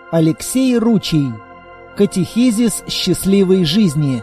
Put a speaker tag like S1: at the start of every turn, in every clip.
S1: Алексей Ручий. Катехизис счастливой жизни.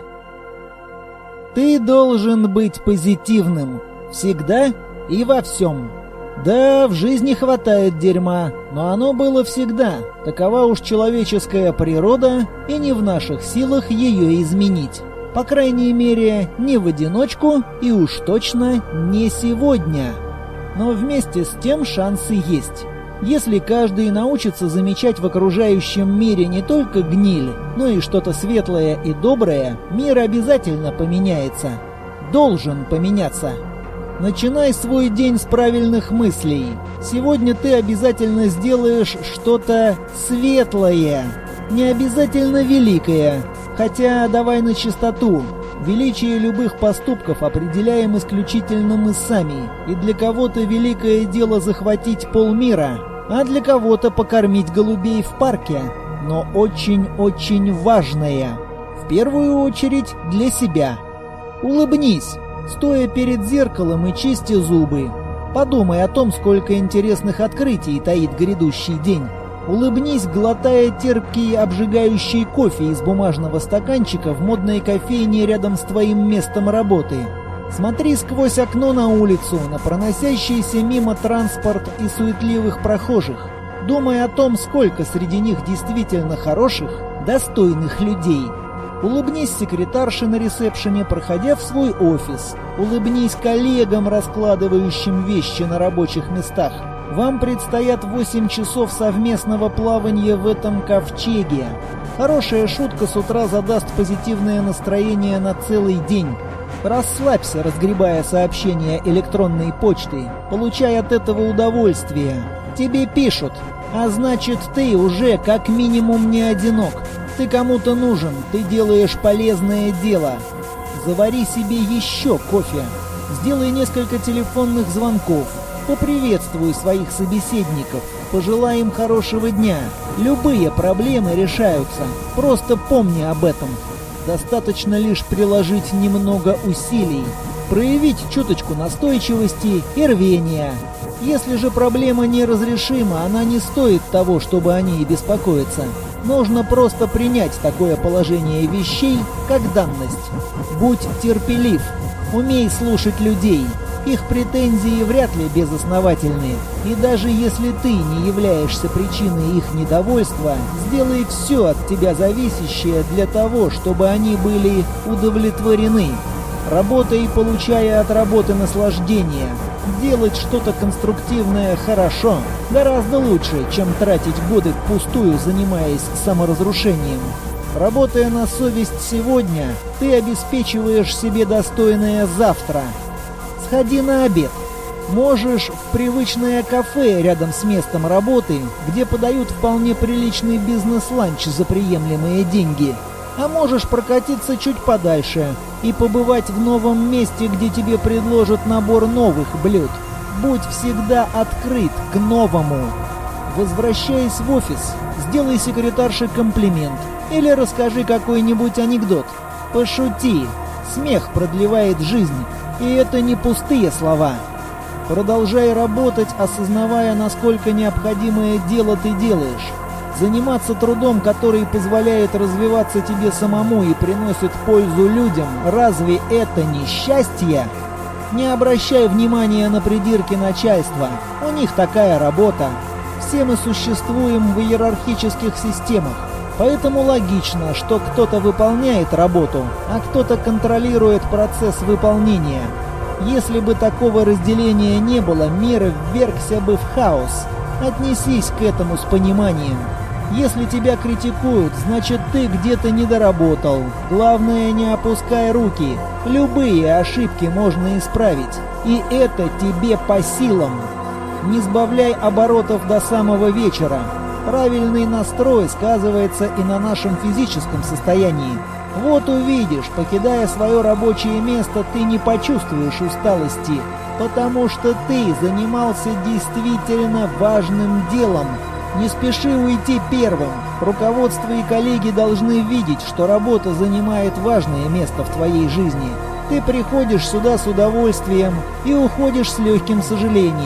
S1: Ты должен быть позитивным. Всегда и во всем. Да, в жизни хватает дерьма, но оно было всегда. Такова уж человеческая природа, и не в наших силах ее изменить. По крайней мере, не в одиночку и уж точно не сегодня. Но вместе с тем шансы есть. Если каждый научится замечать в окружающем мире не только гниль, но и что-то светлое и доброе, мир обязательно поменяется. Должен поменяться. Начинай свой день с правильных мыслей. Сегодня ты обязательно сделаешь что-то светлое. Не обязательно великое. Хотя давай на чистоту. Величие любых поступков определяем исключительно мы сами. И для кого-то великое дело захватить полмира, а для кого-то покормить голубей в парке. Но очень-очень важное. В первую очередь для себя. Улыбнись, стоя перед зеркалом и чисти зубы. Подумай о том, сколько интересных открытий таит грядущий день. Улыбнись, глотая терпкий обжигающий кофе из бумажного стаканчика в модной кофейне рядом с твоим местом работы. Смотри сквозь окно на улицу, на проносящийся мимо транспорт и суетливых прохожих. Думай о том, сколько среди них действительно хороших, достойных людей. Улыбнись секретарше на ресепшене, проходя в свой офис. Улыбнись коллегам, раскладывающим вещи на рабочих местах. Вам предстоят 8 часов совместного плавания в этом ковчеге. Хорошая шутка с утра задаст позитивное настроение на целый день. Расслабься, разгребая сообщения электронной почты. Получай от этого удовольствие. Тебе пишут, а значит, ты уже как минимум не одинок. Ты кому-то нужен, ты делаешь полезное дело. Завари себе еще кофе. Сделай несколько телефонных звонков. Поприветствуй своих собеседников. Пожелай им хорошего дня. Любые проблемы решаются. Просто помни об этом. Достаточно лишь приложить немного усилий. Проявить чуточку настойчивости и рвения. Если же проблема неразрешима, она не стоит того, чтобы о ней беспокоиться. Нужно просто принять такое положение вещей, как данность. Будь терпелив. Умей слушать людей. Их претензии вряд ли безосновательны. И даже если ты не являешься причиной их недовольства, сделай все от тебя зависящее для того, чтобы они были удовлетворены. Работай, получая от работы наслаждение. Делать что-то конструктивное хорошо. Гораздо лучше, чем тратить годы впустую, занимаясь саморазрушением. Работая на совесть сегодня, ты обеспечиваешь себе достойное завтра. Сходи на обед. Можешь в привычное кафе рядом с местом работы, где подают вполне приличный бизнес-ланч за приемлемые деньги. А можешь прокатиться чуть подальше и побывать в новом месте, где тебе предложат набор новых блюд. Будь всегда открыт к новому. Возвращаясь в офис, сделай секретарше комплимент или расскажи какой-нибудь анекдот. Пошути. Смех продлевает жизнь. И это не пустые слова. Продолжай работать, осознавая, насколько необходимое дело ты делаешь. Заниматься трудом, который позволяет развиваться тебе самому и приносит пользу людям, разве это не счастье? Не обращай внимания на придирки начальства. У них такая работа. Все мы существуем в иерархических системах. Поэтому логично, что кто-то выполняет работу, а кто-то контролирует процесс выполнения. Если бы такого разделения не было, мир ввергся бы в хаос. Отнесись к этому с пониманием. Если тебя критикуют, значит ты где-то недоработал. Главное, не опускай руки. Любые ошибки можно исправить. И это тебе по силам. Не сбавляй оборотов до самого вечера. Правильный настрой сказывается и на нашем физическом состоянии. Вот увидишь, покидая свое рабочее место, ты не почувствуешь усталости, потому что ты занимался действительно важным делом. Не спеши уйти первым. Руководство и коллеги должны видеть, что работа занимает важное место в твоей жизни. Ты приходишь сюда с удовольствием и уходишь с легким сожалением.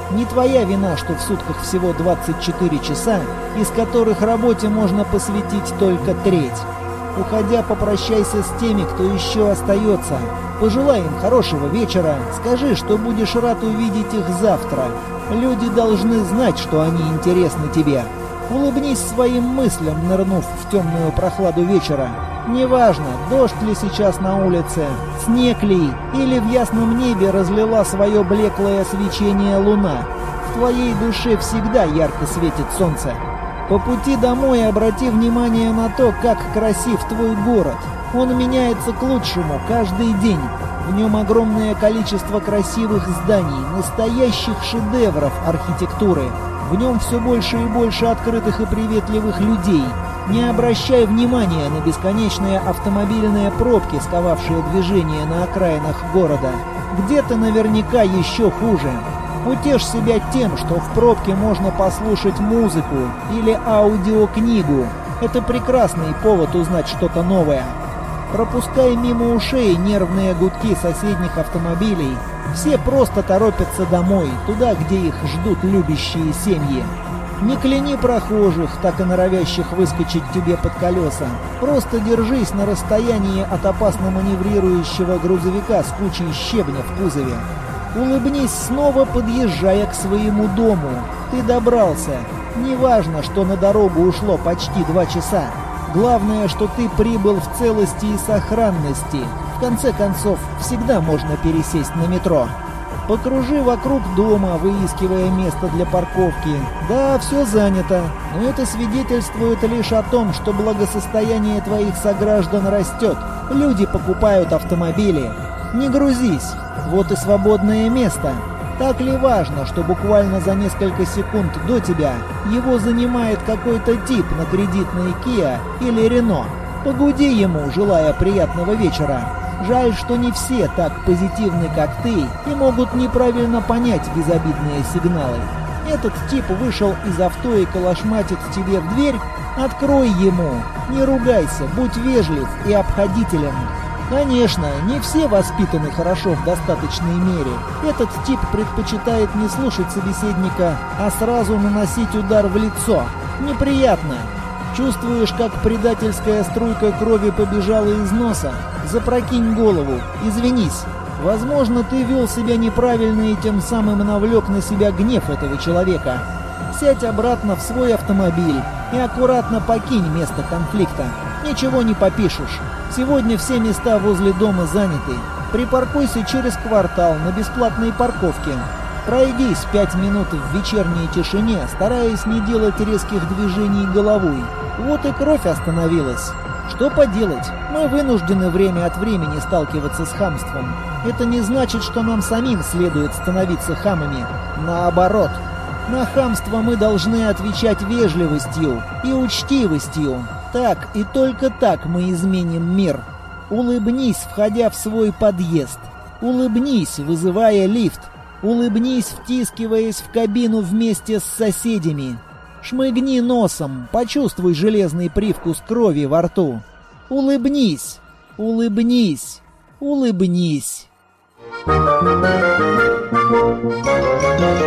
S1: Не твоя вина, что в сутках всего 24 часа, из которых работе можно посвятить только треть. Уходя, попрощайся с теми, кто еще остается. Пожелай им хорошего вечера, скажи, что будешь рад увидеть их завтра. Люди должны знать, что они интересны тебе. Улыбнись своим мыслям, нырнув в темную прохладу вечера. Неважно, дождь ли сейчас на улице, снег ли, или в ясном небе разлила свое блеклое свечение луна. В твоей душе всегда ярко светит солнце. По пути домой обрати внимание на то, как красив твой город. Он меняется к лучшему каждый день. В нем огромное количество красивых зданий, настоящих шедевров архитектуры. В нем все больше и больше открытых и приветливых людей. Не обращай внимания на бесконечные автомобильные пробки, сковавшие движение на окраинах города. Где-то наверняка еще хуже. Утешь себя тем, что в пробке можно послушать музыку или аудиокнигу. Это прекрасный повод узнать что-то новое. Пропускай мимо ушей нервные гудки соседних автомобилей. Все просто торопятся домой, туда, где их ждут любящие семьи. Не кляни прохожих, так и норовящих выскочить тебе под колеса. Просто держись на расстоянии от опасно маневрирующего грузовика с кучей щебня в кузове. Улыбнись снова, подъезжая к своему дому. Ты добрался. Неважно, что на дорогу ушло почти 2 часа. Главное, что ты прибыл в целости и сохранности. В конце концов, всегда можно пересесть на метро. Покружи вокруг дома, выискивая место для парковки. Да, все занято, но это свидетельствует лишь о том, что благосостояние твоих сограждан растет. Люди покупают автомобили. Не грузись. Вот и свободное место. Так ли важно, что буквально за несколько секунд до тебя его занимает какой-то тип на кредитной Kia или Renault? Погуди ему, желая приятного вечера. Жаль, что не все так позитивны, как ты, и могут неправильно понять безобидные сигналы. Этот тип вышел из авто и калашматит тебе в дверь? Открой ему. Не ругайся, будь вежлив и обходителен. Конечно, не все воспитаны хорошо в достаточной мере. Этот тип предпочитает не слушать собеседника, а сразу наносить удар в лицо. Неприятно. Чувствуешь, как предательская струйка крови побежала из носа? Запрокинь голову, извинись. Возможно, ты вел себя неправильно и тем самым навлек на себя гнев этого человека. Сядь обратно в свой автомобиль и аккуратно покинь место конфликта. Ничего не попишешь. Сегодня все места возле дома заняты. Припаркуйся через квартал на бесплатной парковке. Пройдись 5 минут в вечерней тишине, стараясь не делать резких движений головой. Вот и кровь остановилась. Что поделать? Мы вынуждены время от времени сталкиваться с хамством. Это не значит, что нам самим следует становиться хамами. Наоборот. На хамство мы должны отвечать вежливостью и учтивостью. Так и только так мы изменим мир. Улыбнись, входя в свой подъезд. Улыбнись, вызывая лифт. Улыбнись, втискиваясь в кабину вместе с соседями. Шмыгни носом, почувствуй железный привкус крови во рту. Улыбнись, улыбнись, улыбнись.